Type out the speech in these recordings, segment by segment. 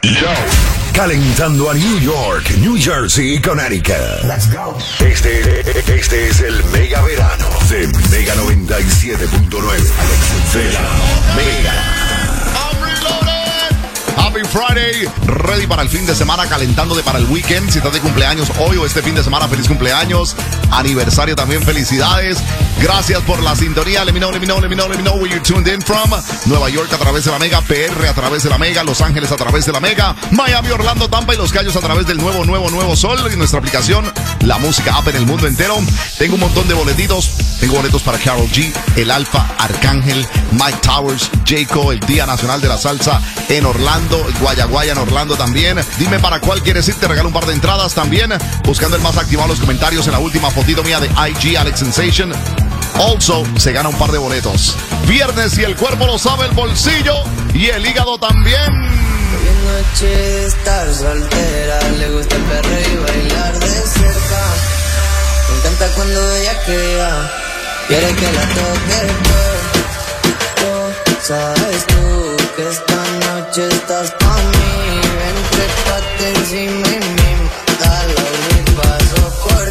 Calentando a New York, New Jersey y Connecticut. Let's go. Este es el Mega Verano de Mega 97.9. De la Mega. Happy Friday, ready para el fin de semana, calentándote para el weekend. Si estás de cumpleaños hoy o este fin de semana, feliz cumpleaños. Aniversario también, felicidades. Gracias por la sintonía. Let me know where you're tuned in from. Nueva York a través de la Mega, PR a través de la Mega, Los Ángeles a través de la Mega, Miami, Orlando, Tampa y Los Cayos a través del nuevo Sol y nuestra aplicación, la música app en el mundo entero. Tengo un montón de boletitos. Tengo boletos para Karol G, El Alfa, Arcángel, Mike Towers, Jayco, el Día Nacional de la Salsa en Orlando, Guayaguaya en Orlando también. Dime para cuál quieres ir, te regalo un par de entradas también. Buscando el más activado en los comentarios en la última fotito mía de IG, Alex Sensation. Also, se gana un par de boletos. Viernes y el cuerpo lo sabe, el bolsillo y el hígado también. Hoy es noche de estar soltera, le gusta el perreo y bailar de cerca. Me encanta cuando ella queda, quiere que la toque todo. Sabes tú que esta noche estás pa' mí. Ven, trépate encima de mí, dale un paso por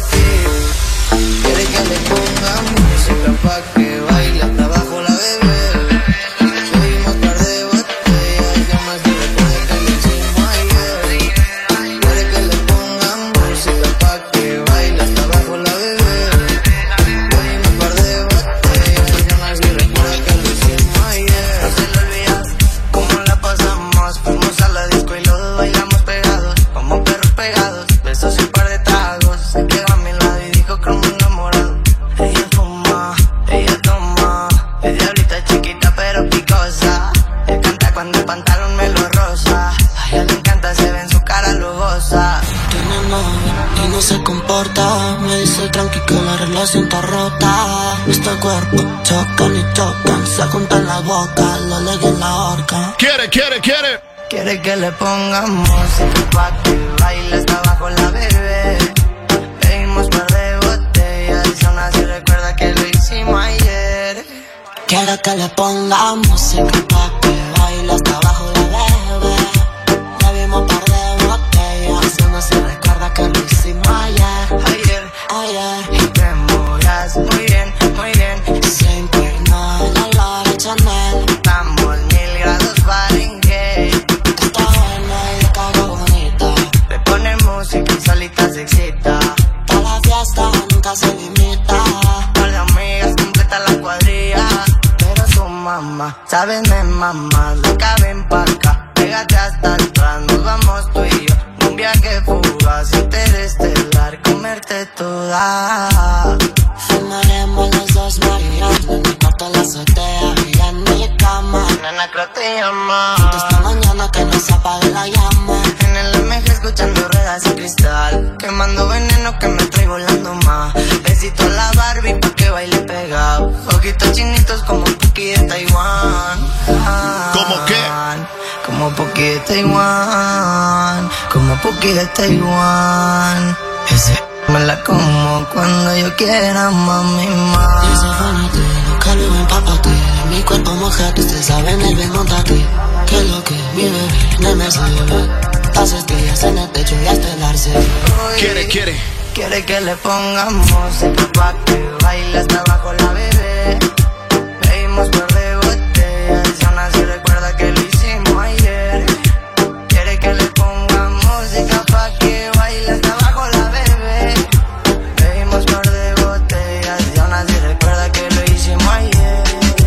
ti. Quiere que le ponga música pa' que baile hasta abajo la bebé. Bebimos par de botellas, yo más que recuerdo que lo hicimos ayer. Quiere que le ponga música pa' que baile hasta abajo la bebé. Bebimos par de botellas, yo más que recuerdo que lo hicimos ayer. No se le olvida cómo la pasamos, fuimos a la disco y los dos bailamos pegados, como perros pegados, besos y un par de tragos. Se quedó a mi lado y dijo que me enamorado. Ella fuma, ella toma, es diablita chiquita pero picosa. Él canta cuando el pantalón me lo roza. A ella le encanta, se ve en su cara, lo goza. Tiene novio y no se comporta. Me dice tranqui que la relación está rota. Nuestro cuerpo chocan y chocan, se juntan la boca, lo leguen en la horca. Quiere. Quiere que le ponga música pa' que baile hasta abajo la bebé. Bebimos par de botellas y aún así recuerda que lo hicimos ayer. Quiere que le ponga música pa' que baile hasta abajo la bebé. Bebimos par de botellas y aún así recuerda que lo hicimos ayer. Y te moras muy bien, sin peinar la Laura Chanel. estamos 1000 grados Fahrenheit. Está buena y de cara bonita. Le pone música y solita se excita. Pa' la fiesta nunca se limita. Con las amigas completa la cuadrilla. Pero su mamá, sabes de mamá, loca ven pa' acá. Pégate hasta atrás, nos vamos tú y yo. Un viaje fugaz, interestelar, comerte toda. Fumaremos los dos marihuana en mi cuarto en la azotea y en mi cama. Nena, creo te llama. Esta mañana que no se apague la llama. En el MG escuchando ruedas y cristal, quemando veneno que me trae volando más. Besito a la Barbie pa' que baile pegado. Ojitos chinitos como Puki de Taiwán. ¿Cómo qué? Como Puki de Taiwán. Como Puki de Taiwán. Ese me la como cuando yo quiera, mami, más. Y se van a ti, nunca lo empápate. Mi cuerpo mojado, ustedes saben el bien montate. Que lo que mi bebé no me sirve. Las estrellas en el techo y hasta el arce. Quiere que le ponga música pa' que baile hasta abajo la bebé. Bebimos par de botellas y aún así recuerda que lo hicimos ayer. Quiere que le ponga música pa' que baile hasta abajo la bebé. Bebimos par de botellas y aún así recuerda que lo hicimos ayer.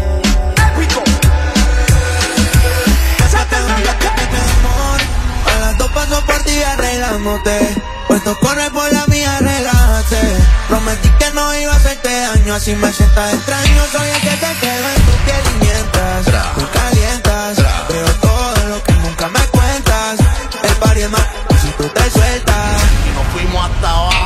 Pásate un bloque de amor, a las dos paso por ti arreglándote. Puesto corre por la mía, relájate. Prometí que no iba a hacerte daño, así me sientas extraño. Soy el que te queda en tu piel y mientras tú calientas, veo todo lo que nunca me cuentas. El party es más si tú te sueltas. Y nos fuimos hasta abajo.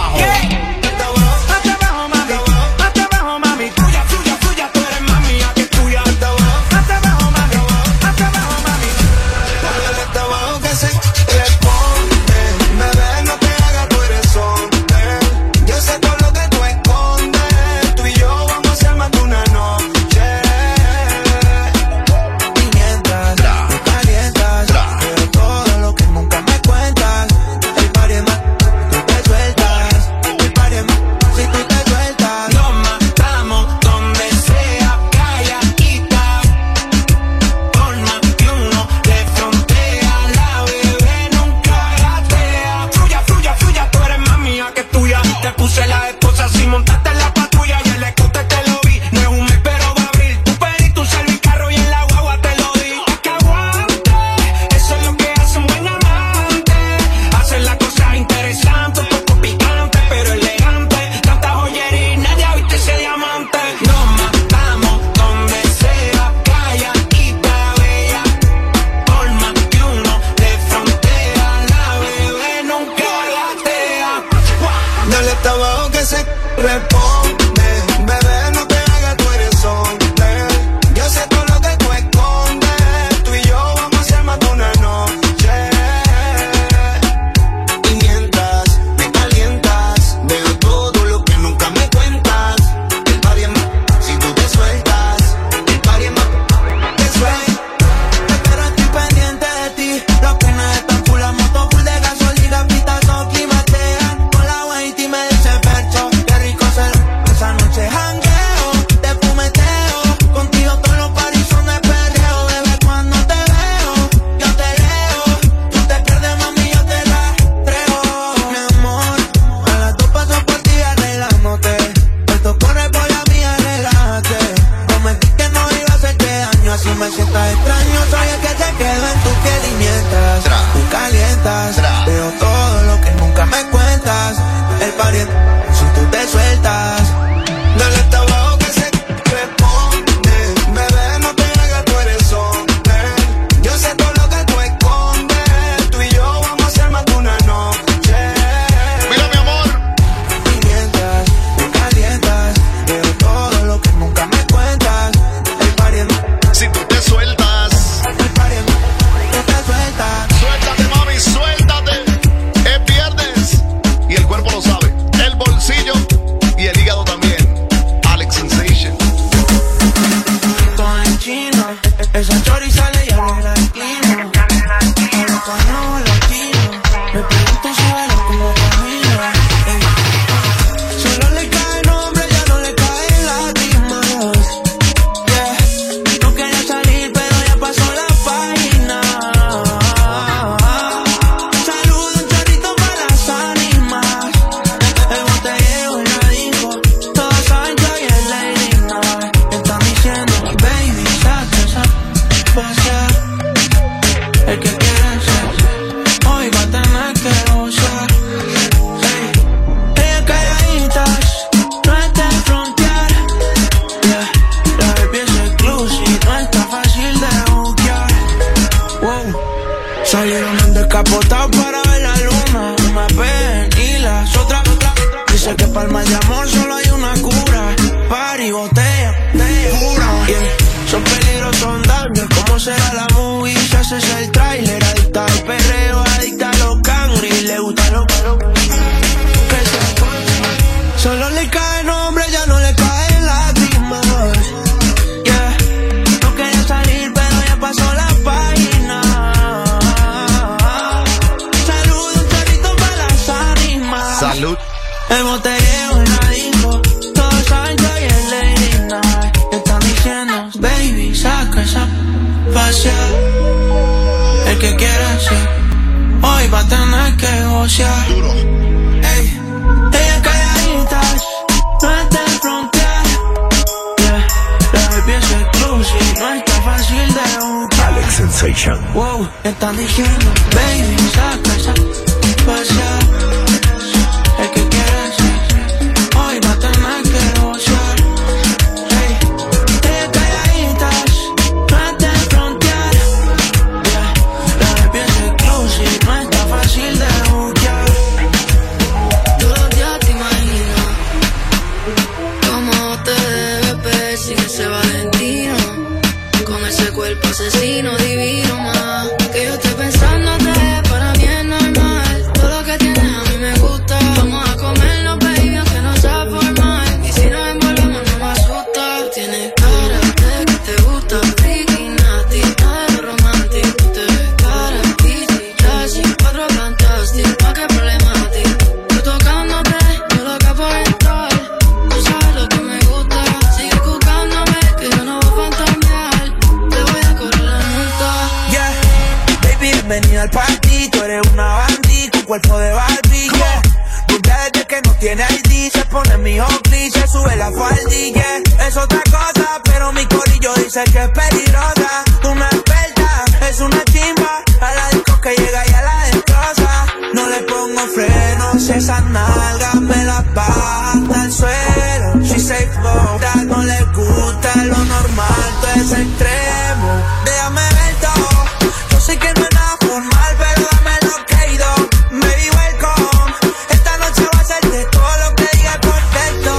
Responde, bebé, no te hagas, tú eres hombre. Yo sé todo lo que tú escondes. Tú y yo vamos a hacer más de una noche. Y mientras me calientas, veo todo lo que nunca me cuentas. El party es más, si tú te sueltas. El party es más, te sueltas. Pero estoy pendiente de ti. Los peines están full, la moto full de gasolina. Pistas no climatean. Con la Wait y me dice percho. Qué rico ser esa noche jangueo. Te fumeteo. Contigo todos los paris son de perreo. Bebé, cuando te veo, yo te leo. Tú te pierdes, mami, yo te la creo. Mi amor, a las 2 paso por ti arreglándote. Esto corre por la mía, relájate. Prometí que no iba a hacerte daño. Así me sientas extraño. Soy el que se queda en tu piel y mientras tú calientas, veo todo lo que nunca me cuentas. El pariente, si tú te sueltas, dale hasta abajo que se responde. Bebé, no te hagas, tú eres hombre. Yo sé todo lo que tú escondes. Tú y yo vamos a hacer más de una noche. Mira, mi amor. Y mientras tú calientas, veo todo lo que nunca me cuentas. El pariente, Si tú te sueltas, el pariente, tú te sueltas. suéltate, mami, suéltate. Es viernes y el cuerpo lo sabe. El bolsillo y el hígado también. Alex Sensation. Todo en chino, esa chori sale y arregla el clima. Hablo español latino, me pregunto si baila como camina. Solo le cae nombre, ya no le caen lágrimas. Yeah. No quería salir, pero ya pasó la página. Saludo un chorrito para las ánimas. El botellero en la disco, todos saben que hoy es Lady Night. Están diciendo, baby, saca esa pasa. El que quiere ser, hoy va a tener que gozar. Hey. Ellas calladitas, no está en frontear. Yeah. La baby es exclusive, no está fácil de buquear. Wow. Salieron descapotados para ver la luna. Una ven y las otras. Dice que para el mal de amor solo hay una cura. Party, botella, pura. Yeah. Son peligrosos daños, ¿cómo será la movie? Si haces el tráiler, adicta al perreo, adicta a los cangris. Le gusta lo que se solo le cae nombre, ya no le caen lágrimas. Yeah. No quería salir, pero ya pasó la página. Saludo un chorrito para las ánimas. Salud. El botellero en la disco, todos saben que hoy es Lady Night. Están diciendo, baby, saca esa facial. El que quiera ser, hoy va a tener que gocear. Duro. Ey, ellas calladitas, no está en frontear. Yeah, la baby es exclusive, no está fácil de buscar. Alex Sensation. Wow, están diciendo, baby, saca esa facial. El que quiera ser, hoy va a tener que gozar. Hey, ellas calladitas, no está en frontear. Yeah, la baby es exclusive, no está fácil de buquear. Todos los días te imagino cómo te debes ver sin ese Valentino, con ese cuerpo asesino divino más. Que yo esté pensándote, para mí es normal. Todo lo que tienes a mí me gusta. Vamos a comernos, baby, aunque no sea formal. Y si nos envolvemos no me asusta. Tú tienes cara de que te gusta freaky, nasty, nada de romantic. Tú te ves cara, bitchy, trashy, 4 fantastic, más que problemático. Tú tocándote, yo loca por entrar. Tú sabes lo que me gusta. Sigue buscándome, que yo no voy a fantamear. Te voy a correr la multa. Yeah, baby, bienvenida al party. Tú eres una bandit con cuerpo de Barbie, yeah. Rubia desde que no tiene ID. Se pone mi Oakley, se sube la faldilla, yeah. Es otra cosa, pero mi corillo dice que es peligrosa. Una experta, es una chimba. A la disco que llega y a la destroza. No le pongo frenos, esas nalgas me las baja hasta el suelo. She say flow, no le gusta lo normal, todo es extremo. Déjame ver todo, yo sé que no es nada formal, pero dame lo que he ido. Baby, welcome, esta noche va a ser de todo lo que diga el cuarteto.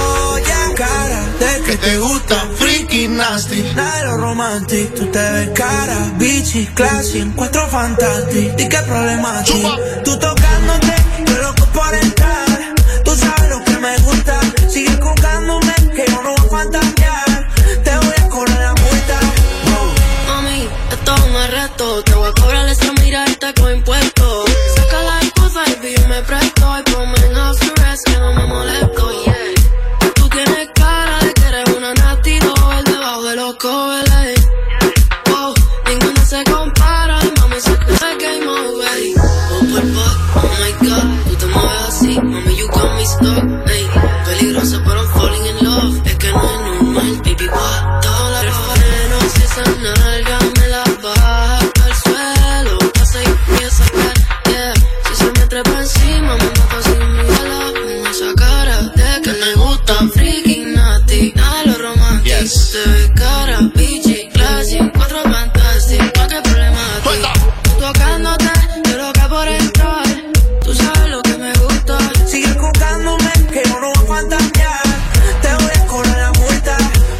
romantic. Tú te ves cara, bichi, classy, en 4 fantastic. ¿Y qué problema aquí? Tú tocándote, yo loco por entrar. Tú sabes lo que me gusta. Sigue jugándome, que yo no voy a fantasear. Te voy a cobrar la multa. Mami, esto es un arresto. Te voy a cobrar esa mirarte con impuestos. Saca la excusa y yo me presto. Y ponme en house arrest que no me molesto, yeah. Tú tienes cara de que eres una nasty doll debajo de los covers. Wow, ninguno se compara. Mami, se te game over. Oh my God, tú te mueves así. Mami, you got me stuck. Ey, peligrosa pero I'm falling in love. Es que no es normal, baby, what? Toda la freno, si esa nalga me la baja al suelo. Pasa y empieza a caer, yeah. Si se me trepa encima, me mata sin mirarla. Con esa cara de que me gusta, freaking nasty. Nada lo romántico. Yes. Te ves cara, bichi, classy, 4 fantastic. ¿Para qué problema a ti? Tú tocándote, yo loca por entrar. Tú sabes lo que me gusta. Sigue jugándome, que yo no voy a fantasear. Te voy a cobrar la multa.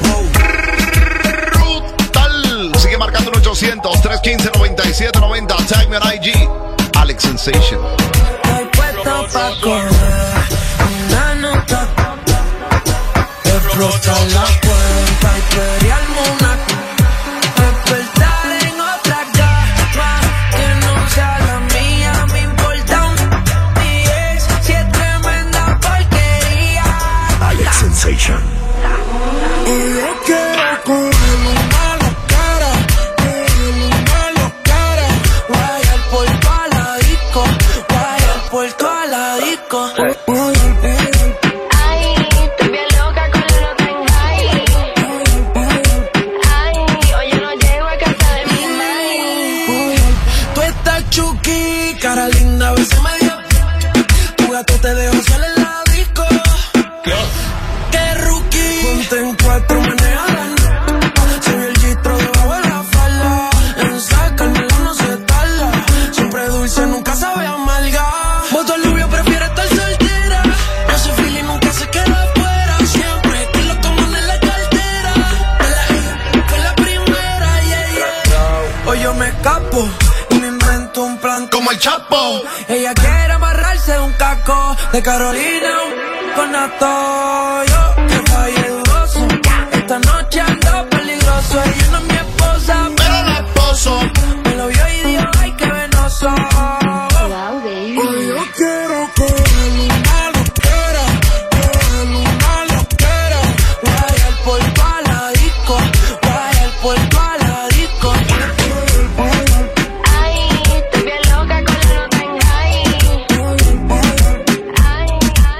Brutal. Sigue marcando el 800-315-9790. Tag me on IG. Alex Sensation. Estoy puesto pa' coger una nota. Explotar la cuenta y pelearme una. Despertar en otra cama que no sea la mía. Me importa un 10 si es tremenda porquería. Alex Sensation. Y yo quiero coger una locara, guayar por toda la disco, guayar por toda la disco. Ay, estoy bien loca con el Rotterdam. Ay, oye, no llego a casa de mi madre. Tú estás chuki, cara linda, a veces me dio. Tu gato te dejo sola en la disco. Qué rookie. Ponte en 4, manejarán. Se ve el gistro debajo de la falda. En sacármelo no se tarda. Siempre dulce, nunca sabe amarga. Voto al novio, prefiere estar soltera. Ese feeling nunca se queda afuera. Siempre que lo toman en la cartera. Fue la primera, yeah, yeah. Hoy yo me escapo y me invento un plan Como el Chapo. Ella quiere amarrarse un caco de Carolina con Nato. Yo que falle dudoso. Esta noche ando peligroso. Ella no es mi esposa, Pero la esposo. me lo vio y dijo, ay, qué venoso. Wow, baby. Hoy yo quiero coger una loquera, guayar por toda la disco, guayar por toda la disco. Ay, estoy bien loca con el Rotterdam. Ay,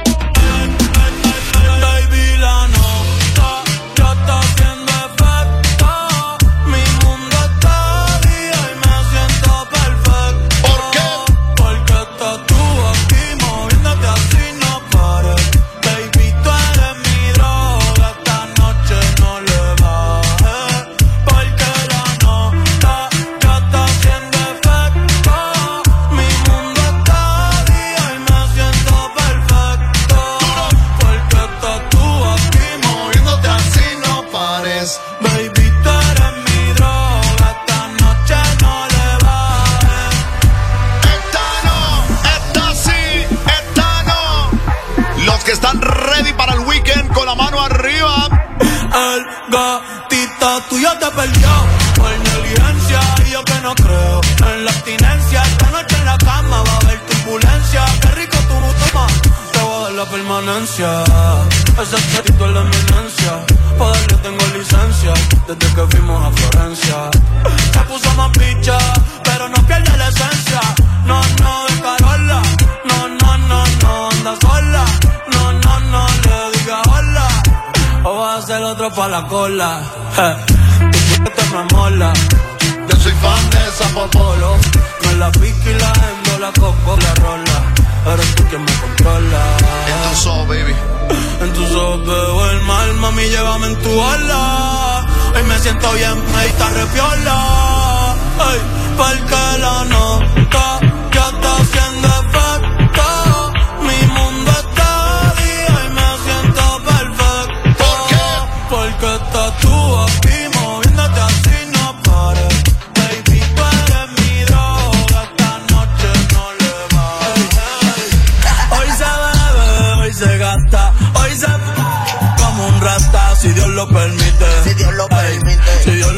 Baby, la nota ya está haciendo efecto. Mi mundo está día y me siento perfecto. ¿Por qué? Porque estás tú aquí moviéndote así no pares. Baby, tú eres mi droga, esta noche no le bajes. Porque la nota ya está haciendo efecto. Mi mundo está día y me siento perfecto. Porque estás tú aquí moviéndote así no pares. Baby, tú eres mi droga, esta noche no le bajes. Esta no, esta sí, esta no. Los que están ready para el weekend con la mano arriba. El gatito tuyo te perdió por negligencia y yo que no creo en la abstinencia. Esta noche en la cama va a haber turbulencia. Qué rico tu toma, te voy a dar la permanencia. Ese gatito es la eminencia, pa' darle tengo licencia desde que fuimos a Florencia. Se puso más picha, pero no pierde la esencia. No, no, de Carola. No, no, no, no, anda sola. No, no, no, le diga hola. O vas a hacer otro pa' la cola. Tu te me mola. Yo soy fan de esa popolo. Me la pico y la endo, la coco, la rola. Eres tú quien me controla. En tu soul, baby. En tus ojos veo el mal, mami, llévame en tu ala. Hoy me siento bien, me está repiola. Ay, porque la nota ya está haciendo efecto. Mi mundo está día y me siento perfecto. ¿Por qué? Porque estás tú aquí moviéndote así no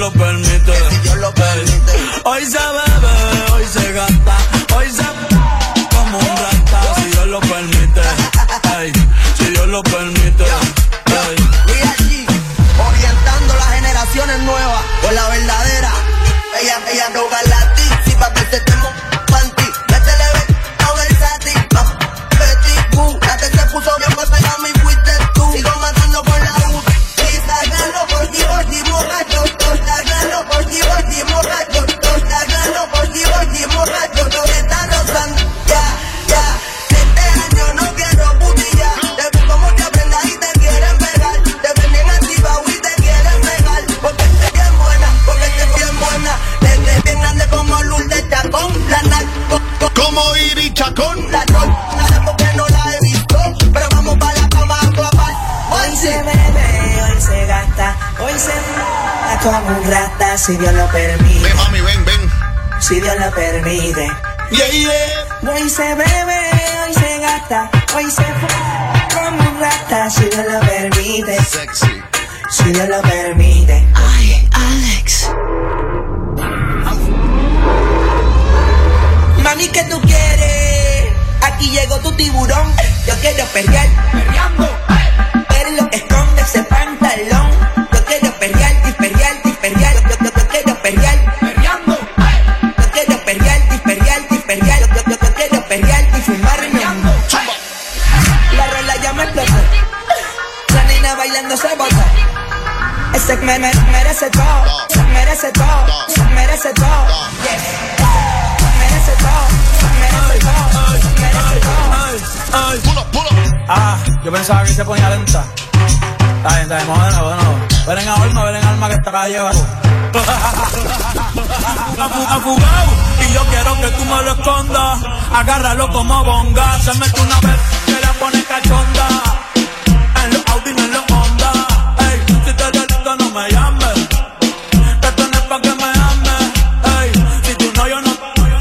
lo permite. Hoy se bebe, hoy se gasta, hoy se como un rata, si Dios lo permite. Ay, si Dios lo permite. Y aquí, orientando las generaciones nuevas con la verdadera. Ella no galati, si pa' que se te panty. Métele con el sati, Betty Boo. La que se puso bien pues a mí fuiste tú. Sigo matando con la U. Y sácalo por ti, borracho. Sácalo por ti, borracho. Sácalo por ti, borracho. No te están rozando, ya. Este año no quiero putilla. Te ven como te aprendas y te quieren pegar. Te ven bien activa y te quieren pegar. Porque te bien buena, Desde bien grande como Lourdes Chacón. La como Iri Chacón. La porque no la he visto. Pero vamos para la cama a clapar. Hoy se bebe, hoy se gasta, hoy se f*** como un rata, si Dios lo permite. Ven, mami, ven. Si Dios lo permite. Yeah. Hoy se bebe, hoy se gasta, hoy se f*** como un rata, si Dios lo permite. Sexy. Si Dios lo permite. Ay, Alex. Mami, ¿qué tú quieres? Aquí llegó tu tiburón. Yo quiero perrear. Ver lo que esconde ese pantalón. Yo quiero perrear. Yo quiero perrear. Yo quiero perrear y fumarme. La rola ya me explotó. La nena bailando se bota. Ese merece todo. Merece todo. Merece todo. Merece todo. Yo pensaba que se ponía lenta. Está bien, bueno. Ven en alma que esta calle va. Afugado, y yo quiero que tú me lo escondas. Agárralo como bonga. Se mete una vez que la pone cachonda. En los Audi, en los Honda. Ey, si te delito no me llames. Esto no es pa' que me ames. Ey, si tú no, yo no.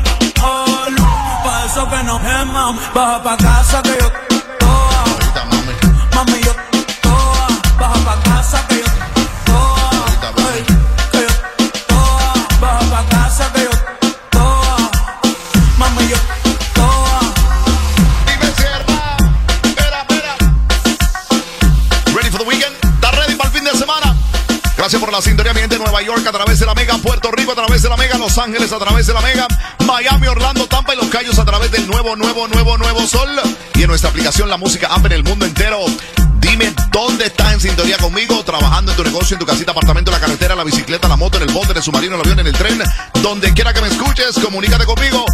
Pa' eso que nos geman. Baja pa' casa que yo. Mami, yo toa, baja pa' casa que yo toa, que yo toa, baja pa' casa que yo toa, mami, yo toa. Dime cierra, espera. Ready for the weekend? ¿Estás ready para el fin de semana? Gracias por la sintonía, mi gente de Nueva York a través de la Mega, Puerto Rico a través de la Mega, Los Ángeles a través de la Mega, Miami, Orlando, Tampa y Los Cayos a través del nuevo Sol. Y en nuestra aplicación La Música App en el mundo entero. Dime dónde estás en sintonía conmigo, trabajando en tu negocio, en tu casita, apartamento, en la carretera, en la bicicleta, en la moto, en el bote, en el submarino, en el avión, en el tren. Donde quiera que me escuches, comunícate conmigo.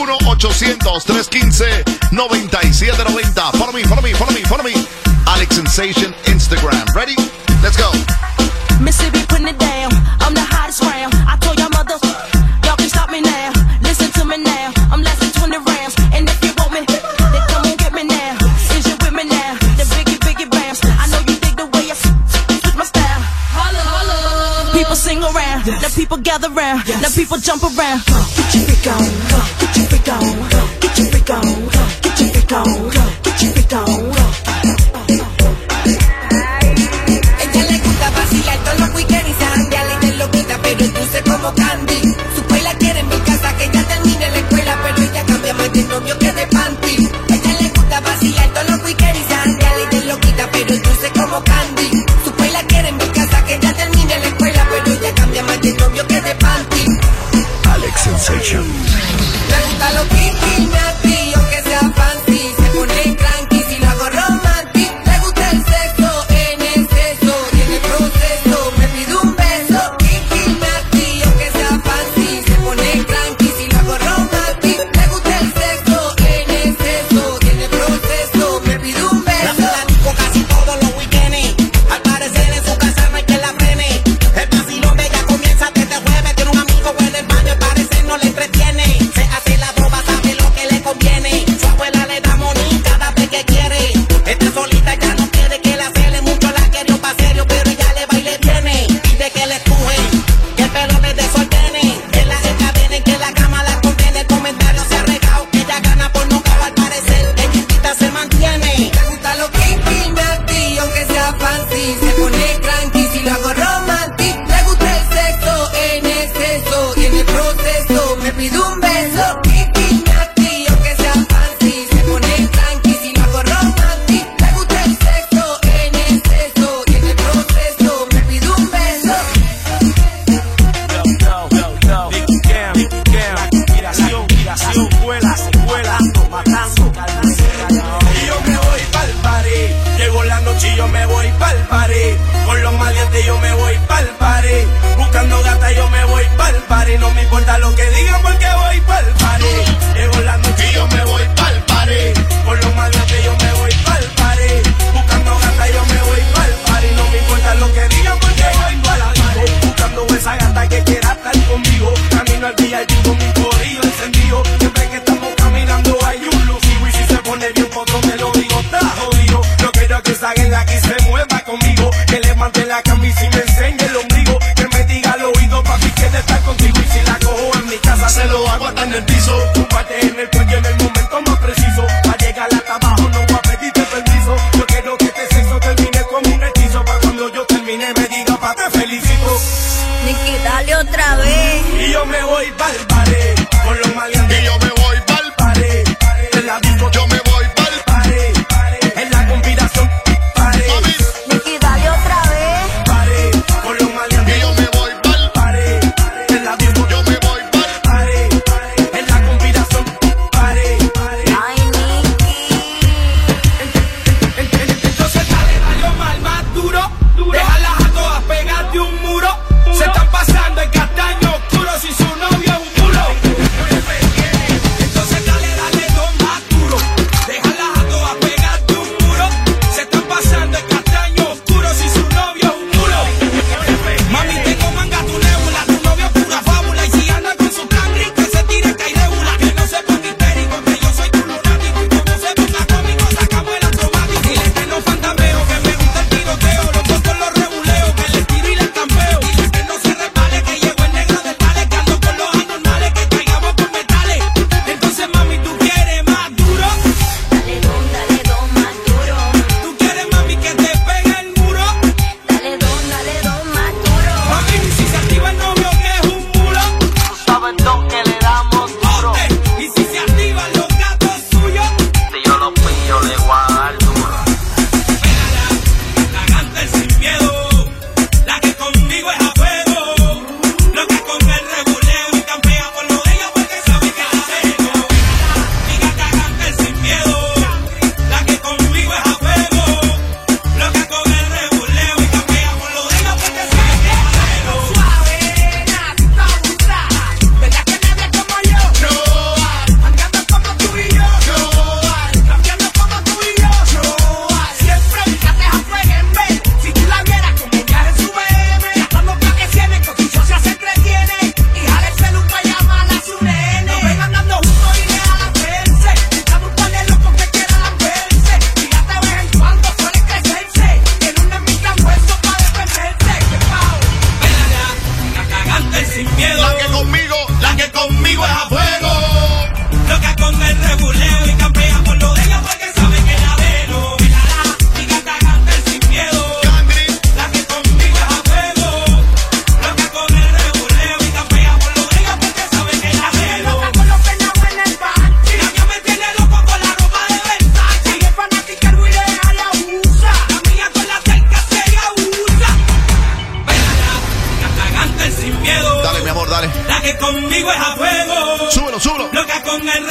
1-800-315-9790. Follow me. Alex Sensation Instagram. Ready? Let's go. Mississippi putting it down. I'm the hottest round. I told y'all mothers, y'all can stop me now. Listen to me now. I'm less than 20 rounds. And if you want me, then come on get me now. Is you with me now? The biggie bounce. I know you dig the way I switch my style. Holla. People sing around. The people gather round. The people jump around. Get your freak on. Get your freak on. Get your freak on. Get your freak on. Get your freak on. Ella le gusta vacilar todos los weekends y sandearle de loquita, pero dulce como candy. Su escuela quiere en mi casa que ella termine la escuela, pero ella cambia más de novio que de panty. Ella le gusta vacilar todos los weekends y sandearle de loquita, pero dulce como candy. Su escuela quiere en mi casa que ella termine la escuela, pero ella cambia más de novio que de panty. Alex Sensation. Le gusta lo kinky, nasty, aunque sea fancy. Se pone cranky si lo hago romantic. Le gusta el sexo en exceso y en el proceso me pide un beso. Kinky, nasty, aunque sea fancy. Se pone cranky si lo hago romantic. Le gusta el sexo en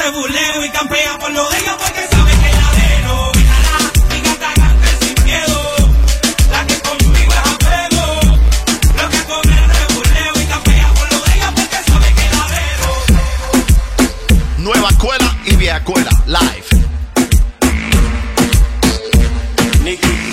rebuleo y campea por lo de ella porque sabe que la dejo. Mírala, mi gata cante sin miedo. La que conmigo es apego. Lo que con el rebuleo y campea por lo de ella porque sabe que la dejo. Nueva escuela y vieja escuela, live. Nicky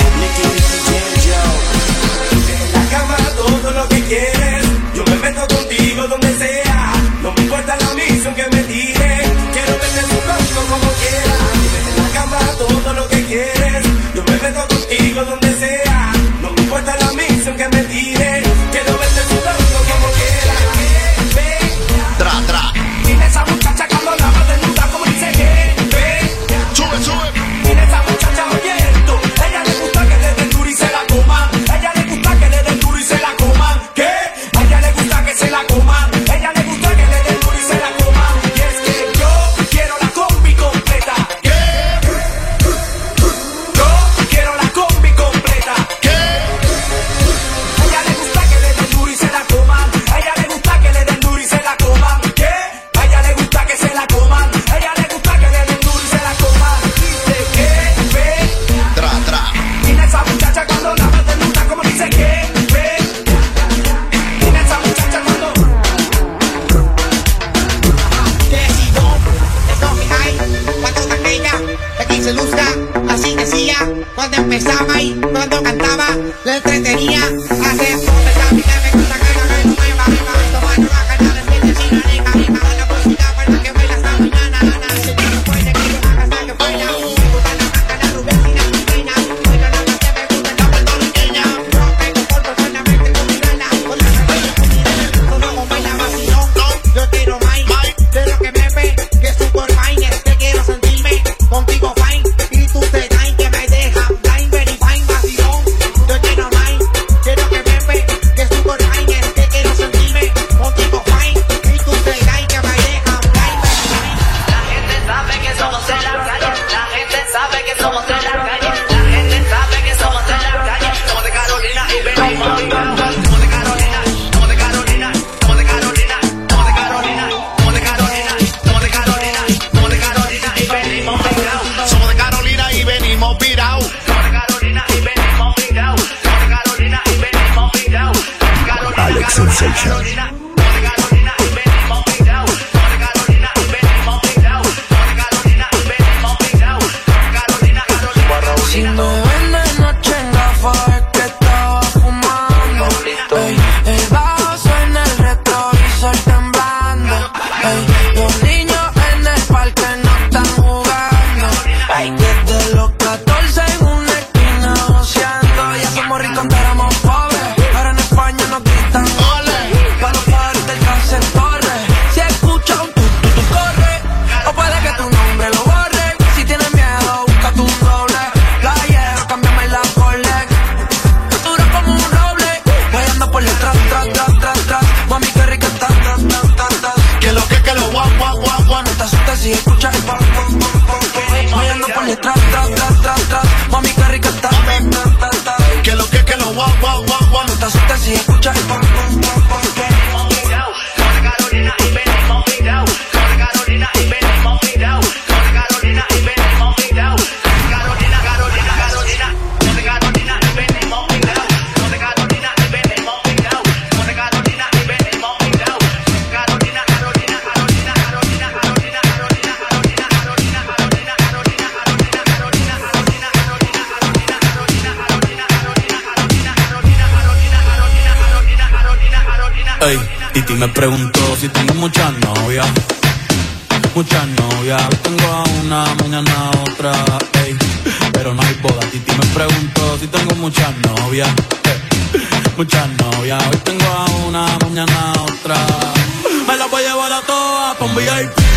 en la cama todo lo que quieres. Yo me meto contigo donde sea. No me importa la misión que me tire. Quiero verte sudando como quieras. En la cama todo lo que quieres. Yo me meto contigo donde sea. No me importa la misión que me tire. Quiero verte sudando como quieras. Tra, tra. Dile a esa muchacha cuando la va desnuda como dice que. Sube, sube. Dile a esa muchacha oye esto. Ella le gusta que le den duro y se la coman. Ella le gusta que le den duro y se la coman. ¿Qué? A ella le gusta que se la coman. Ella le gusta que le den duro y se la coman. Y es que yo quiero la combi completa. ¿Qué? Yo quiero la combi completa. ¿Qué? A ella le gusta que le den duro y se la coman. A ella le gusta que le den duro y se la coman. ¿Qué? A ella le gusta que se la coman. A ella le gusta que le den duro y se la coman. Dice que ve. Tra, tra. Dile a esa muchacha cuando la va desnuda como dice que ve. Dile a esa muchacha cuando. Cuando aquella de que se luzca, así decía, cuando empezaba y cuando cantaba, le entretenía, hace pensaba y me gusta que la me mueva, tomar una cara de frente sin areja, la música para que baila hasta mañana, si tú no puedes que yo haga hasta que baila, me gusta la blanca, la rubia y la pequeña, pero la más que me gusta la puertorriqueña, yo tengo por personalmente con mi gana, con la cabella con mi dedo, no con baila vacilón, yo quiero más, de lo que me ve, que es super fine, te quiero sentirme contigo fine, y tú te das que me deja blind, very fine, vacilón, yo quiero más, quiero que me ve, que es super fine, te quiero sentirme contigo fine, y tú te das que me deja blind, very fine. La gente sabe que somos de la calle. La gente sabe que somos de la calle. La gente sabe que somos de la calle. Somos de Carolina y venimos gritando. Somos de Carolina, somos de Carolina, somos de Carolina, somos de Carolina, somos de Carolina, somos de Carolina, somos de Carolina y venimos gritando. Somos de Carolina y venimos virados. Somos de Carolina y venimos gritando. Somos de Carolina y venimos gritando. Alex Sensation. Carolina, somos de Carolina y venimos gritando. Somos de Carolina y venimos gritando. Somos de Carolina y venimos gritando. Carolina, Carolina, Si Carolina. me ven de noche en gafas es que estaba fumando. Ey, el bajo suena el retrovisor temblando. Ey, los niños en el parque no están jugando. Ey, desde los 14 en una esquina joseando. Ya somos ricos, antes éramos pobres. Ahora en España nos gritan ole. Pa' los padres del cáncer torre. Si escucha un tú corre. O puede que tu nombre lo borre. Si tienes miedo, busca tu doble. Playero, cámbiame la Rolex. Duro como un roble. Guayando por detrás, tras. Mami, qué rica estás, Que lo guau, guau, guau, guau. no te asustes si escuchas el pam. Guayando por detrás, tras. Mami, qué rica estás, Que lo guau, guau, guau, guau. no te asustes si escuchas el pam. Carolina y venimos gritando. Somos de Carolina y venimos gritando. Somos de Carolina y venimos gritando. Carolina, Carolina, Carolina. Somos de Carolina y venimos gritando. Somos de Carolina y venimos gritando. Somos de Carolina y venimos gritando. Carolina, Carolina, Carolina, Carolina, Carolina, Carolina, Carolina, Carolina, Carolina, Carolina, Carolina, Carolina, Carolina, Carolina, Carolina, Carolina, Carolina. Ey, Titi me preguntó si tengo muchas novias. Muchas novias, hoy tengo a una, mañana a otra, ey, pero no hay boda. Titi me preguntó si tengo muchas novias, muchas novias, hoy tengo a una, mañana a otra. Me las voy a llevar a todas pa' un VIP,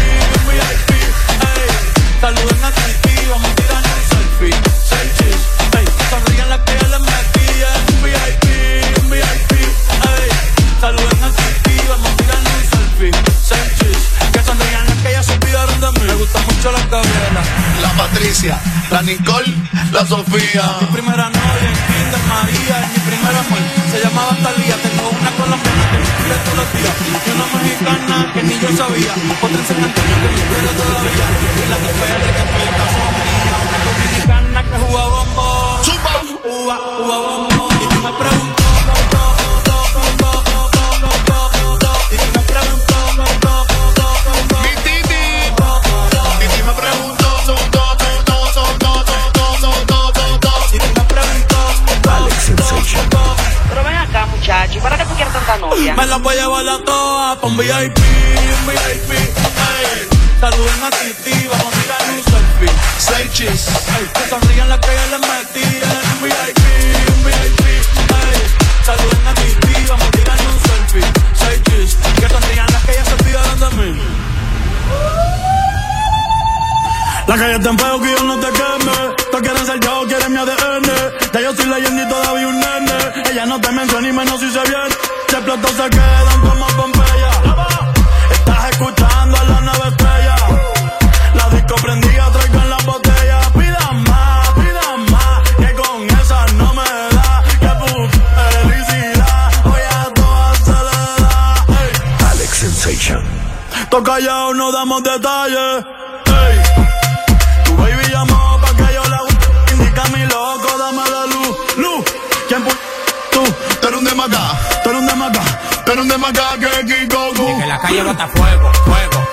ey. Saluden a Titi, vamos a tirar el selfie, ey. Sonríen las que yo les metí, un VIP, ey. Saluden a Titi, vamos a tirar el selfie, que sonrían las que ya se olvidaron de mí. Me gusta mucho la Gabriela, La Patricia, la Nicole, la Sofía. mi primera novia. de María es mi primer amor. Se llamaba Talía, tengo una colombiana que me escribe todos los días. Y una mexicana que ni yo sabía. Otra en San Antonio que me quiere todavía. Y la que fue de que fue el caso mía. Una dominicana que juega bombón. Uva bombón. Y tú me preguntas. ¿Y para qué tú quieres tanta novia? Me la voy a llevar a todas pa' un VIP, ey. Saluden a Titi, vamos a tirar un selfie. Say cheese, ey. Que sonrían las que yo les metí en un VIP, ey. Saluden a Titi, vamos a tirar un selfie. Say cheese, que sonrían las que ya se olvidaron de mí. La calle está en fuego que yo no te queme. Tú quieres ser yo, quieres mi ADN. Ya yo soy leyenda y todavía un nene. Ella no te menciona y menos si se viene. Se explotó, se quedan como Pompeya. Estás escuchando a la nueva estrella. La disco prendida, traigo en la botella. Pidan más, que con esa no me da. Que felicidad, hoy a todas se le da. Alex Sensation. Toca callado, no damos detalles. Baby llamó pa' que yo la indica mi loco, dame la luz. ¿Quién tú? Tú eres un demacá, que Kikoku. Y que la calle bota fuego, fuego,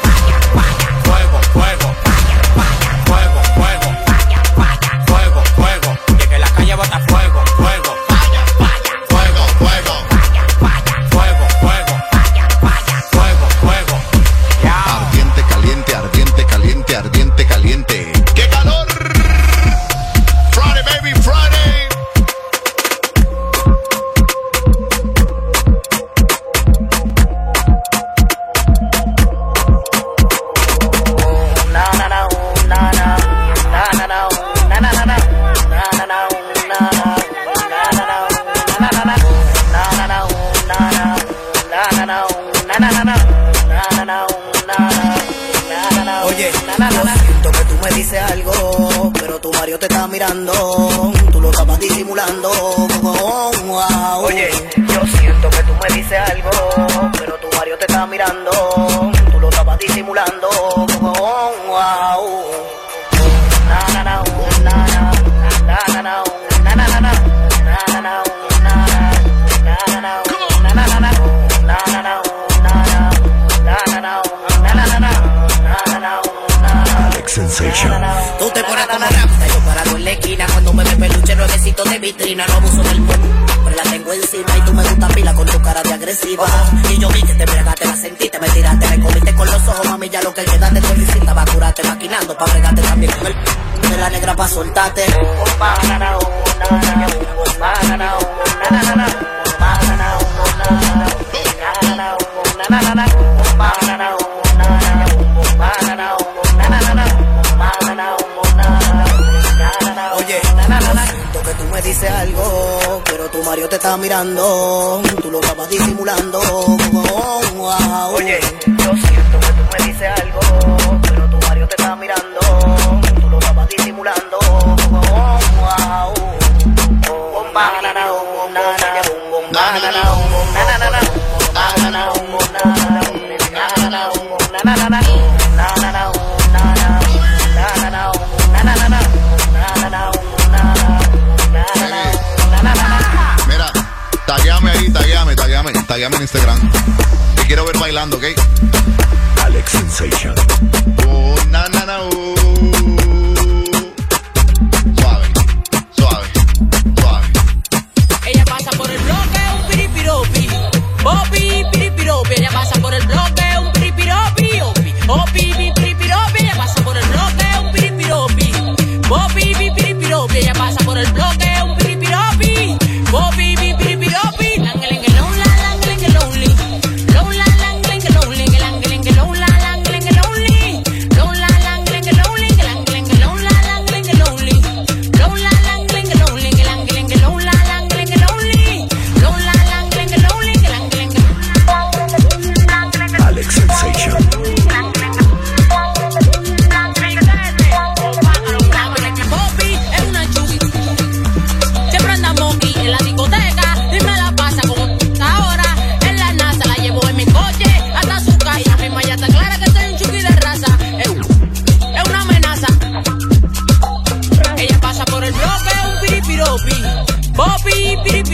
y que la calle bota fuego, fuego. Ardiente, caliente. ¡Qué calor! Friday, baby, Friday. Oye, yo siento que tú me dices algo, pero tu Mario te está mirando, tú lo estabas disimulando. Oye, yo siento que tú me dices algo, pero tu Mario te está mirando, tú lo estabas disimulando. Sensation. Tú te pones como rápida, yo parado en la esquina. Cuando me ve peluche, nuevecito de vitrina. No abuso del mundo, pero la tengo encima. Y tú me gustas pila con tu cara de agresiva. Y yo vi que te bregaste, la sentiste, me tiraste, me comiste con los ojos, mami. Ya lo que queda de tu visita va a curarte, maquinando pa' bregarte también con el de la negra pa' soltarte. Oye, siento que tú me dices algo, pero tu Mario te está mirando, tú lo estabas disimulando. Oye, yo siento que tú me dices algo, pero tu Mario te está mirando, tú lo estabas disimulando. Mira, tagueame en Instagram. Te quiero ver bailando, ¿ok? Alex Sensation. Suave. Ella pasa por el bloque, un piripiropi. Opi, piripiropi. Ella pasa por el bloque, un piripiropi. Opi, piripiropi. Ella pasa por el bloque, un piripiropi. Opi, piripiropi. Ella pasa por el bloque, un piripiropi. Opi, piripiropi. Langelengelon, la langelengelonly. Lon, la langelengelonly. Langelengelon, la langelengelonly.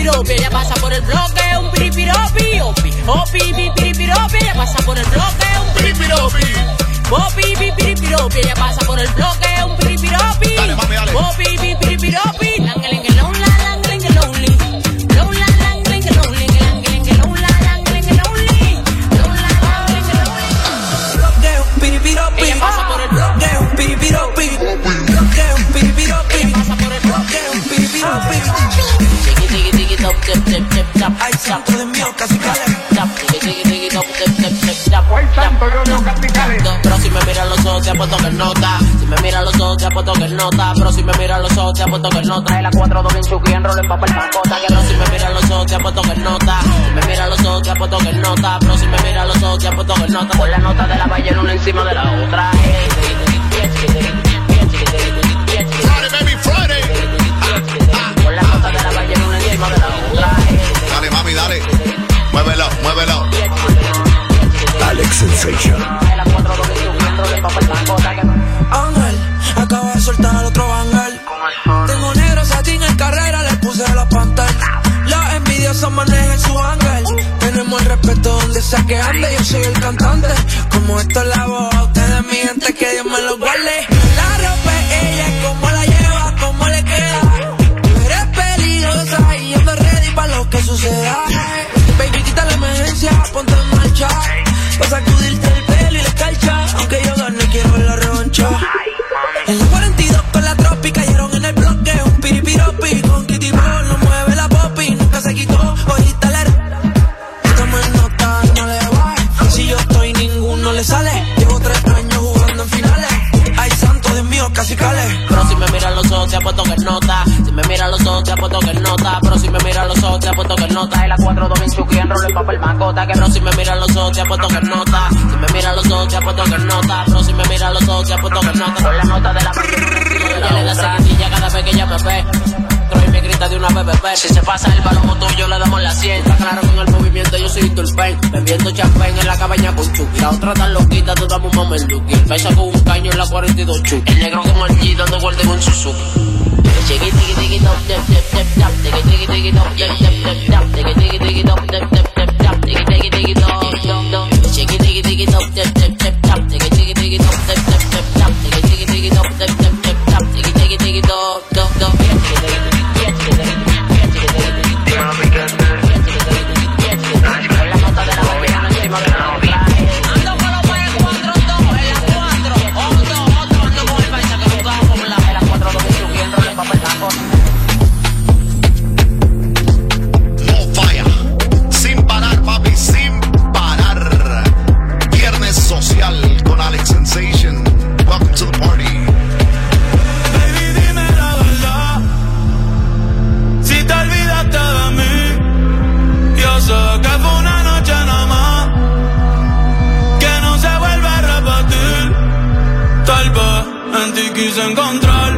piripiropi. Ella pasa por el bloque, un piripiropi, opi. Opi, piripiropi. Ella pasa por el bloque, un piripiropi. Opi, piripiropi. Ella pasa por el bloque, un piripiropi. Dale, mami, dale. Opi, piripiropi. Langelengelonla, langelengelonli. Lonla, langelengelonli. Langelengelonla, langelengelonli. Lonla, langelengelonli. Bloque un piripiropi. Ella pasa por el bloque. Bloque un piripiropi. Bloque un piripiropi. Bloque un piripiropi. Tiki, tiki, tiki, top, tip, tip, tip, tap. Ay, santo de mío, casi cale. Tap, tiki, tiki, tiki, top, tip, tip, tip, tap. Pero si me miran los ojos te apuesto que nota. Si me miran los ojos te apuesto que nota. Pero si me miran los ojos te apuesto que nota. Trae la 4-2 bien chuki en rol en papel pancota. Que no, si me miran los ojos te apuesto que nota. Si me miran los ojos te apuesto que nota. Pero si me miran los ojos te apuesto que nota. Con la nota de la ballena una encima de la otra. Friday, baby, Friday. Con la nota de la ballena una encima de la otra. Dale, mami, dale. Muévelo, muévelo. Alex Sensation. Ángel, acaba de soltar otro ángel. Tengo negro satín en carrera, le puse la pantalla. Los envidiosos manejan su ángel. Tenemos el respeto donde sea que ande. Yo soy el cantante. Como esto es la voz, a ustedes mi gente, que Dios me lo guarde. La ropa es ella, cómo la lleva, cómo le queda. Tú eres peligrosa y yo ando ready para lo que suceda. Baby, quita la emergencia, ponte en marcha. Pa' sacudirte el pelo y la escarcha. Aunque yo gane, quiero la revancha. En la 42 con la tropi cayeron en el bloque. Un piripiropi con Kitty Ball, no mueve la popi, nunca se quitó. Ahorita le estamos en nota, no le va. Si yo estoy, ninguno le sale. Llevo 3 años jugando en finales. Ay, santo Dios mío, casi cale. Pero si me miran los ojos te apuesto que nota. Si me miran los ojos te apuesto que nota. Pero si me miran los ojos te apuesto que nota. Y la 4-2 bien chuki en rol en papel macota. Que pero si me miran los ojos te apuesto que nota. Si me miran los ojos te apuesto que nota. Pero si me miran los ojos te apuesto que nota. Con la nota de la ella le da seguidilla cada vez que ella me ve. Troy me grita de una BBB. Si se pasa el balón tuyo le damos la 100. Está claro con el movimiento yo soy Turpen. Bebiendo champán en la cabaña con Chucky. La otra tan loquita, tú damos un mameluki. El paisa con un caño en la 42 Chucky. El negro con el G dando guardia con Suzuki. Tiki tiki tiki top tip tip tip tap. Tiki tiki tiki top tip tip tip tap. Tiki tiki tiki top tip tip tip tap. Tiki tiki tiki top top. Tiki tiki tiki top tip tip tip tap. Tiki tiki tiki top tip tip tip tap. Tiki tiki tiki top tip tip tip tap. Tiki tiki tiki top top top. Con la nota de la ballena encima de la otra. Ando con los pares 4-2 en la 4. Otro ando con el paisa que nunca vamos con la 4-2 bien chuki en rol en papel macota. No falla. Sin parar, papi, sin parar. Viernes social con Alex Sensation. Welcome to the party. Baby, dime la verdad. Si te olvidaste de mí, yo sé que fue una noche nada más, que no se vuelve a repetir. Tal vez en ti quise encontrar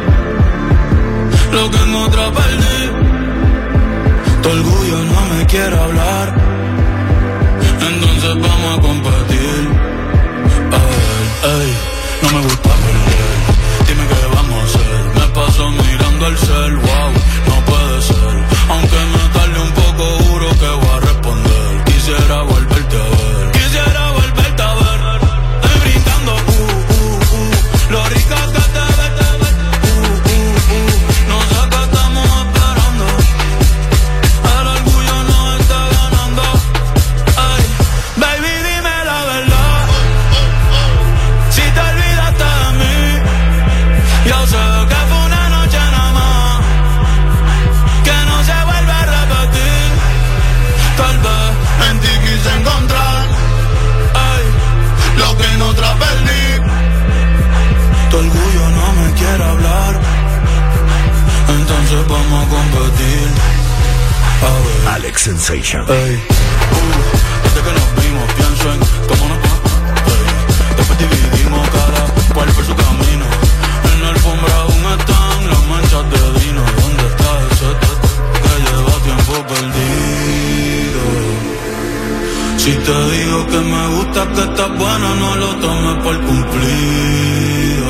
lo que en otra perdí. Tu orgullo no me quiere hablar, entonces vamos a competir. A ver, ey, no me gusta perder. Dime qué vamos a hacer. Me paso mirando el cel, wow, no puede ser. Aunque me tarde un poco, juro que voy a responder. Quisiera volverte a ver. Quisiera volverte a ver. Estoy brincando, lo rica que te ves, no sé qué estamos esperando. El orgullo nos está ganando. Ay, baby, dime la verdad. Si te olvidaste de mí, yo sé que fue una noche nada más, que no se vuelve a repetir. Tal vez en ti quise encontrar, ay, lo que en otra perdí. Tu orgullo no me quiere hablar, entonces vamos a competir. A ver. Alex Sensation. Ey, desde que nos vimos pienso en cómo nos después dividimos cada cual por su camino. En la alfombra aún están las manchas de vino. ¿Dónde está ese que lleva tiempo perdido? Si te digo que me gusta, que estás buena, no lo tomes por cumplido.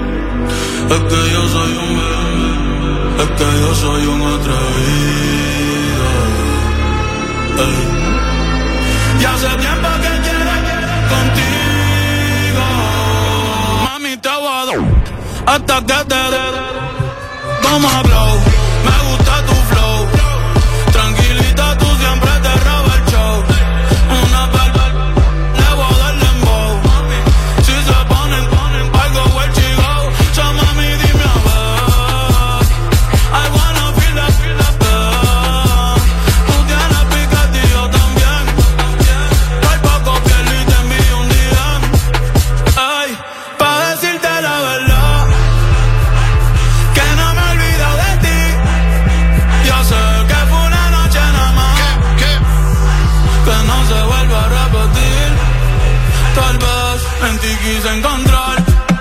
Es que yo soy un atrevido. Y hace tiempo que quiero contigo. Mami, te voy a dar hasta que te dé. Toma blow, me gusta tu flow. Tranquilita, tú siempre te robas el show. Una palpa, le voy a dar dembow. Si se ponen, I go where she go. So mami, dime a ver, I wanna feel that love. Tú tienes picante y yo también. Por poco pierdo y te envío un día. Ay, pa' decirte la verdad, que no me he olvidado de ti. Yo sé que fue una noche nada más, que no se vuelva a repetir. Tal vez en ti quise encontrar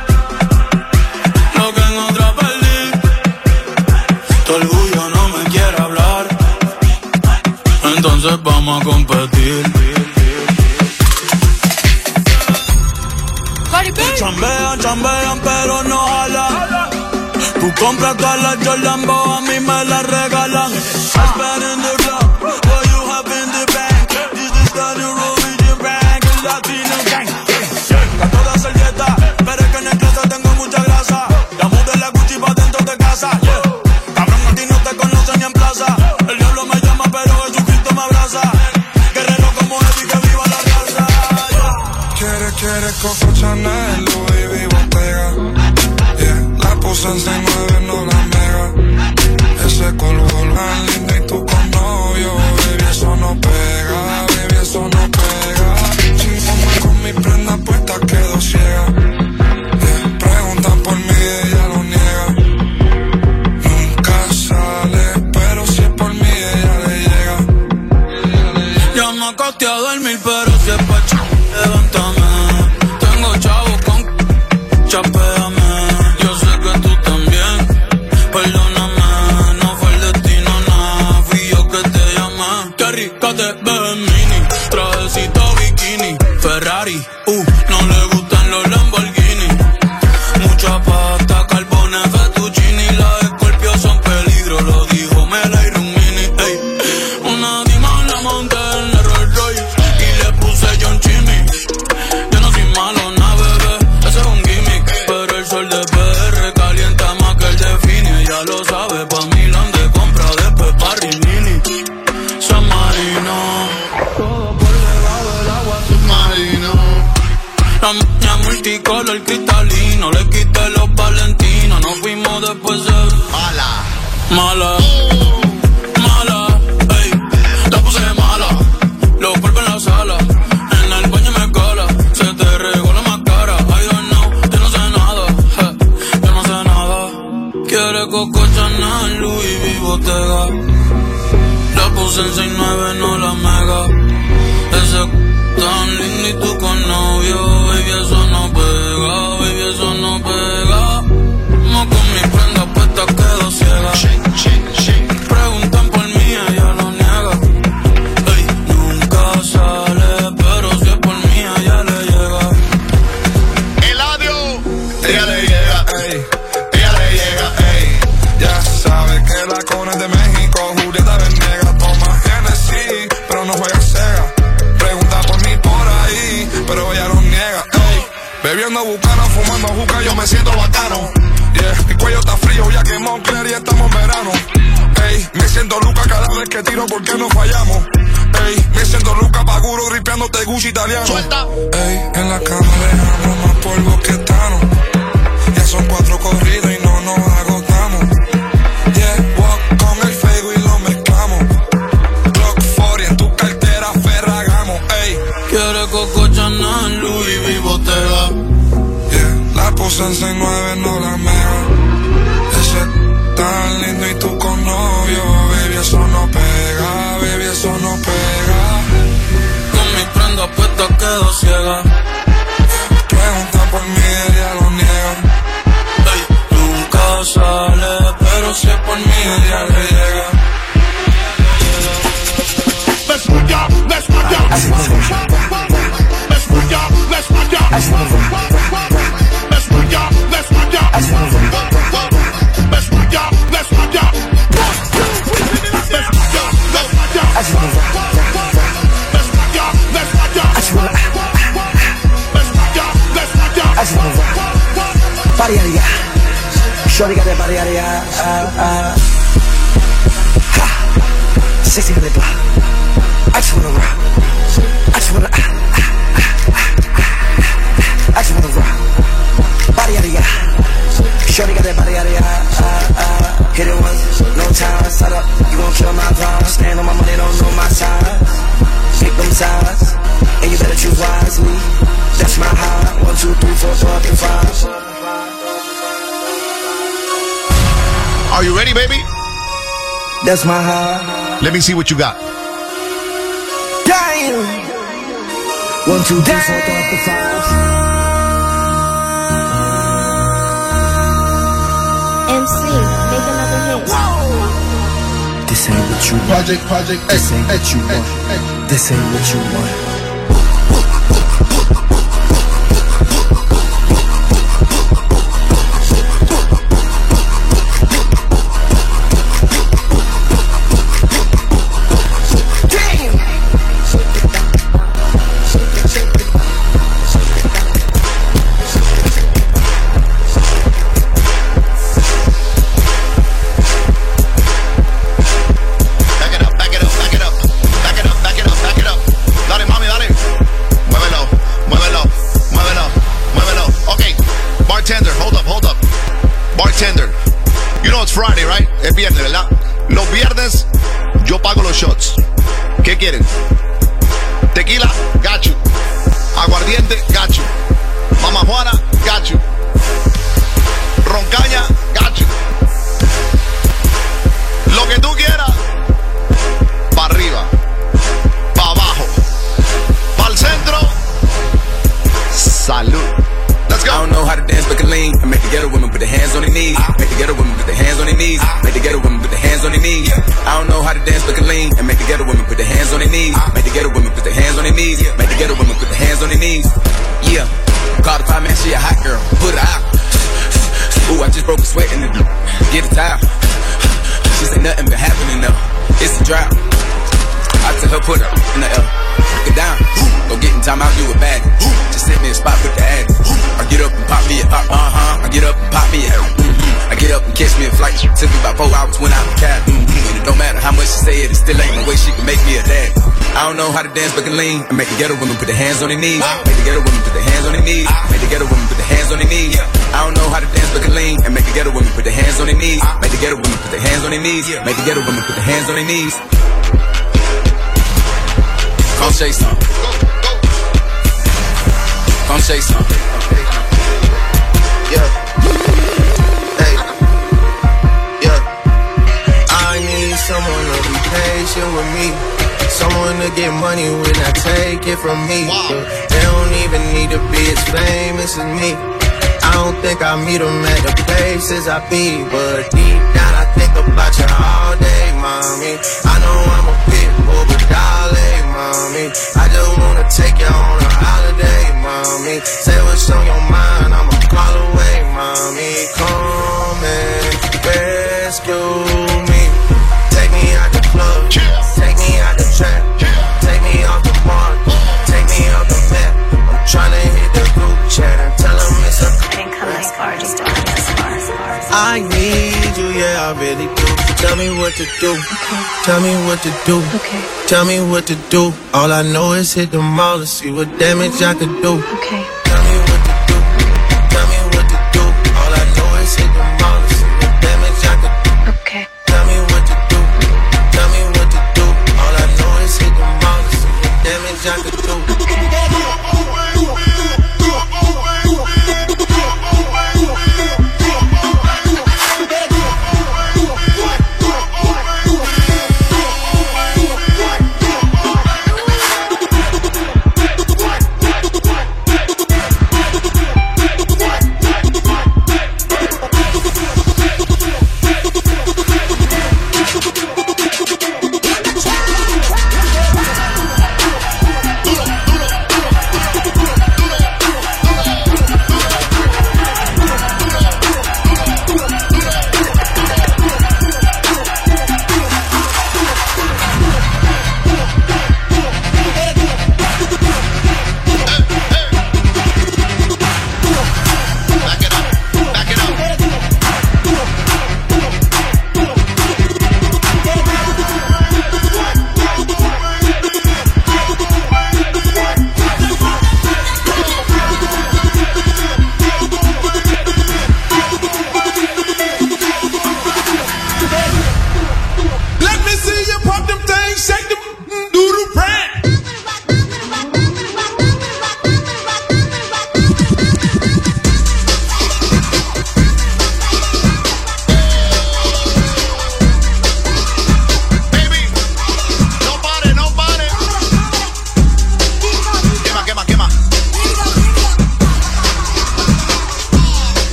lo que en otra perdí. Tu orgullo no me quiere hablar, entonces vamos a competir. Chambean, pero no jalan. Tú compras todas las Jordan, a mí me las regalan. I spend in the club, what you have in the bank. This is the new religion bank, el latino gang. Gasto de hacer dieta, pero es que en el closet tengo mucha grasa. Ya mudé la Gucci pa' dentro de casa, yeah. Cabrón, a ti no te conocen ni en plaza. El diablo me llama, pero Jesucristo me abraza. Guerrero como Eddie, que viva la raza, yeah. Quiere Coco Chanel, Louis V, Bottega. Yeah, la puse en 6'9", no la mega. Ese color tan lindo y tú con novio. Baby, eso no pega, baby, eso no pega. Chingón con mi prenda puesta quedo ciega. Yeah, preguntan por mí, ella lo niega. Nunca sale, pero si es por mí, ella le llega. Ya me acosté a dormir, pero si es pa' levántame. Tengo chavos con chapéame. Yo sé que tú también. Perdóname, no fue el destino, nada. Fui yo que te llamé. Qué rica te ves en mini. Trajecito bikini. Ferrari, no le gustan los Lamborghini. Mucha pasta, carbones, fettuccini. Las Scorpio son peligro, lo dijo Mela y Rumini. Ey, una dima la monté en el Rolls Royce y le puse John Chimmy. Yo no soy malo, na bebé, ese es un gimmick. Pero el sol de PR calienta más que el de Fini. Ella lo sabe, pa' Milán de compra, después pa' Rimini. San Marino, todo por debajo del agua submarino. La maña multicolor cristalino, le quité los valentinos. Nos fuimos después de mala, ey, la puse mala. Los cuerpos en la sala, en el baño me cala. Se te regó la más cara, I don't know, yo no sé nada, yo no sé nada. Quiere Coco Chanel, Louis V, Bottega. La puse en 6'9", no la mega. Ese tan lindo y tú con novio, baby, eso no pega, baby, eso no pega. No con mi prenda puesta quedo ciega. Preguntan por mí, ella lo niega. Ey, nunca sale, pero si es por mí, ella le llega. Eladio, ella le llega, ey. Ella le llega, ey. Ya sabes que la cona es de México, Julieta Venegas. Toma Genesis, pero no juega Sega. Pregunta por mí por ahí, pero ella lo niega, ey. Bebiendo bucana, fumando juca, yo me siento bacano. Yeah, mi cuello está frío, ya que Moncler y estamos en verano. Ey, me siento Luca cada vez que tiro porque no fallamos. Ey, me siento Luca Paguro, ripeándote Gucci italiano. Suelta. Ey, en la cama dejamos más polvo que Thanos. Ya son 4 corridos y no nos agotamos. Yeah, walk con el fuego y lo mezclamos. Glock 40 en tu cartera, Ferragamo. Ey, Quiere Coco Chanel, Louis V, Bottega. yeah, la puse en 6'9", no la mega. Ese tan lindo y tú con novio, baby, eso no pega, baby, eso no pega. Con mi prenda puesta quedo ciega. Pregunta por mí, ella lo niega. Ey, nunca sale, pero si es por mí, ella le llega. Let's move ya, let's move ya. Let's move ya, let's move ya. Let's move ya, let's move ya. Let's move ya, let's move ya. Let's move ya, let's move ya. Body yada yada. Shorty got that body yada yada. Ha. 1600 block. I just wanna rock. I just wanna. I just wanna rock. Body yada yada. Shorty got that body yada yada. Hit it once, no time. Set up, you gon' kill my vibe. Stand on my money, don't know my size. Pick them sides, and you better choose wisely. That's my high. 1, 2, 3, 4, 5. Are you ready, baby? That's my high. Let me see what you got. Damn. 1, 2, 3, 4, 5. MC, make another hit. This ain't what you want. Project, this ain't what you want. This ain't what you want. Friday, right? Es viernes, ¿verdad? Los viernes yo pago los shots. ¿Qué quieren? Tequila, got you. Aguardiente, got you. Mama Juana, got you. Roncaña, got you. Lo que tú quieras. Pa' arriba, pa' abajo, pa' el centro. Salud. Let's go. I don't know how to dance but can lean and make the ghetto women put their hands on their knees. Make the ghetto women put their hands on their knees. Make the ghetto women put their hands on their knees. I don't know how to dance but can lean and make the ghetto women put their hands on their knees. Make the ghetto women put their hands on their knees. Make the ghetto women put their hands on their knees. Yeah, call the fire man, she a hot girl. Put her out. Ooh, I just broke a sweat in the get a towel. She said nothing been happening though. It's a drought. I tell her put her in the L. Get down. Go get in time, I'll do it bad. Just set me a spot with the ad. I get up and pop me a pop, I get up and pop me a I get up and catch me a flight. Took me about 4 hours, went out the cab. And it don't matter how much she say it, it still ain't no way she can make me a dad. I don't know how to dance but can lean and make the ghetto women put their hands on their knees. Make the ghetto women put their hands on their knees. Make the ghetto women put their hands on their knees. I don't know how to dance but can lean and make the ghetto women put their hands on their knees. Make the ghetto women put their hands on their knees. Make the ghetto women put their hands on their knees. Come say something. Come say something. Yeah. Hey. Yeah. I need someone to be patient with me. Someone to get money when I take it from me. They don't even need to be as famous as me. I don't think I meet them at the places I be, but deep down I think about you all day, mommy. I know I'm a pit bull, but darling, mommy, I just wanna take you on a holiday, mommy. Say what's on your mind, I'ma call away, mommy. Come and rescue me. Take me out the club, take me out the trap, take me off the bar, take me off the map. I'm tryna hit the group chat and tell them it's a I need you, yeah, I really do. Tell me what to do. Okay. Tell me what to do. Okay. Tell me what to do. All I know is hit the mall to see what damage I could do. Okay. Tell me what to do. Tell me what to do. All I know is hit the mall to see what damage I could do. Okay. Tell me what to do. Tell me what to do. All I know is hit the mall to see what damage I could do.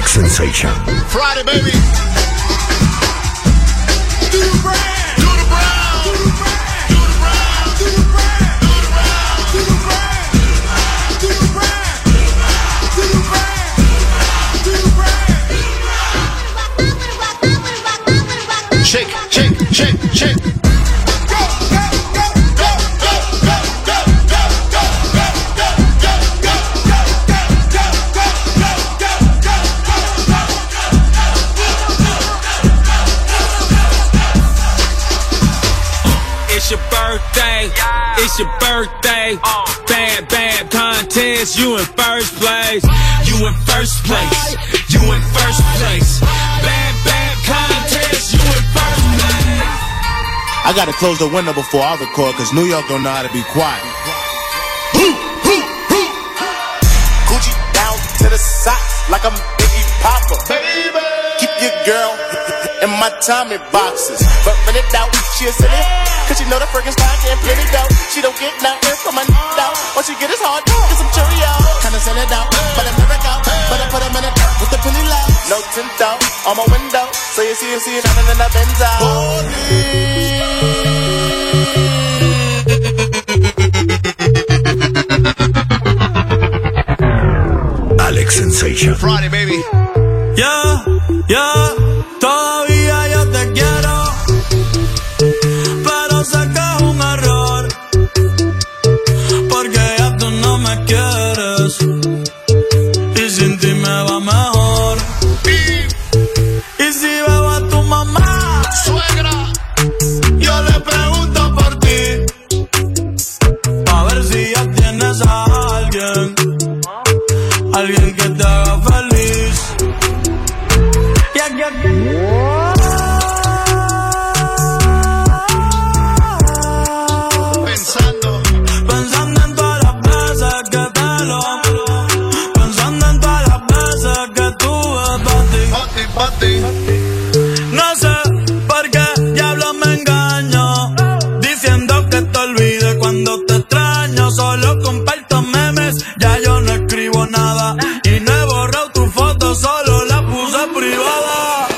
Alex Sensation. Friday, baby. Shake, shake, shake, shake. It's your birthday, it's your birthday. Bad, bad contest, you in first place. You in first place, you in first place. Bad, bad contest, you in first place. I gotta close the window before I record, cause New York don't know how to be quiet. Gucci down to the socks, like I'm Biggie Papa. Baby! Keep your girl in my Tommy boxes. But when it out, she a silly. Cause she know the friggin' stock and plenty dough. She don't get nothing from my out. What she get is hard, get some Cheerios. Kinda sell it out, but I never go. But I put them in it with the penny low. No tint out on my window. So you see it nothing in the Benzo. Alex Sensation. Friday, baby. Todavía yo te quiero, pero sé que es un error, porque ya tú no me quieres, y sin ti me va mejor. Y si veo a tu mamá, suegra, yo le pregunto por ti, a ver si ya tienes a alguien que te haga feliz. Pensando en todas las veces que te lo pensando en todas las veces que tuve pa' ti. No sé por qué diablo me engaño, diciendo que te olvide cuando te extraño. Solo comparto memes, ya yo no escribo nada, y no he borrado tu foto, solo la puse privada.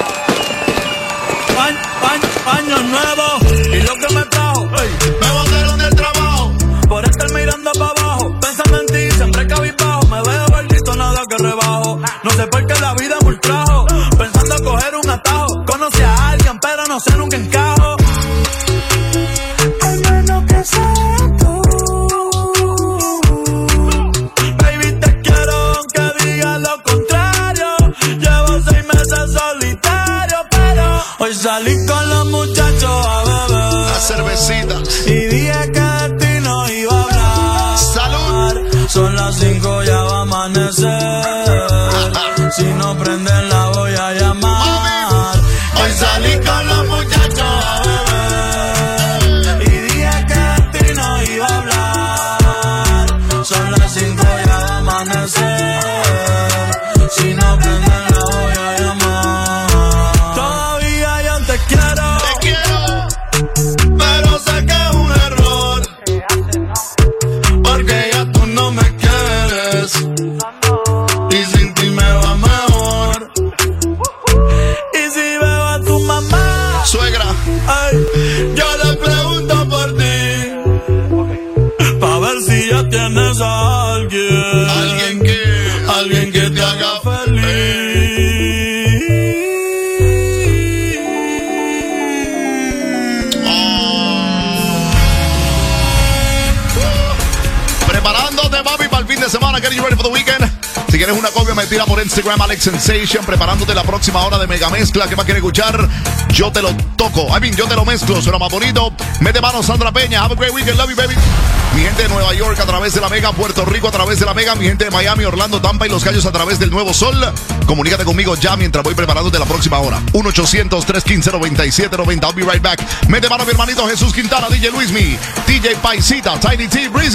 Año nuevo, y lo que me trajo, me botaron del trabajo por estar mirando para abajo, pensando en ti, siempre cabizbajo. Me veo gordito, nada que rebajo. No sé por qué la vida me ultrajo, pensando coger un atajo. Conocí a alguien, pero no sé, nunca encajo. Al menos que seas tú, baby, te quiero aunque digas lo contrario. Llevo 6 meses solitario, pero hoy salí con los muchachos a beber Las cervecitas. y dije que de ti no iba a hablar. ¡Salud! Son las 5, ya va a amanecer. Si no prenden la voy a llamar. Hoy salí con los muchachos a beber y dije que de ti no iba a hablar. Son las 5, ya va a amanecer. Si no prenden la voy a llamar. Todavía yo te quiero, pero sé que es un error, porque ya tú no me quieres, y sin ti me va mejor. Y si veo a tu mamá, Suegra. yo le pregunto por ti, pa' ver si ya tienes a alguien que te haga Preparándote, papi, para el fin de semana. Getting you ready for the weekend. Si quieres una copia, me tira por Instagram, Alex Sensation. Preparándote la próxima hora de Mega Mezcla. ¿Qué más quieres escuchar? Yo te lo toco. Yo te lo mezclo. Suena más bonito. Mete mano, Sandra Peña. Have a great weekend. Love you, baby. Mi gente de Nueva York a través de la Mega. Puerto Rico a través de la Mega. Mi gente de Miami, Orlando, Tampa y Los Gallos a través del Nuevo Sol. Comunícate conmigo ya mientras voy preparándote la próxima hora. 1-800-315-9790. I'll be right back. Mete mano, mi hermanito Jesús Quintana, DJ Luismi, DJ Paisita, Tiny T, Breezy.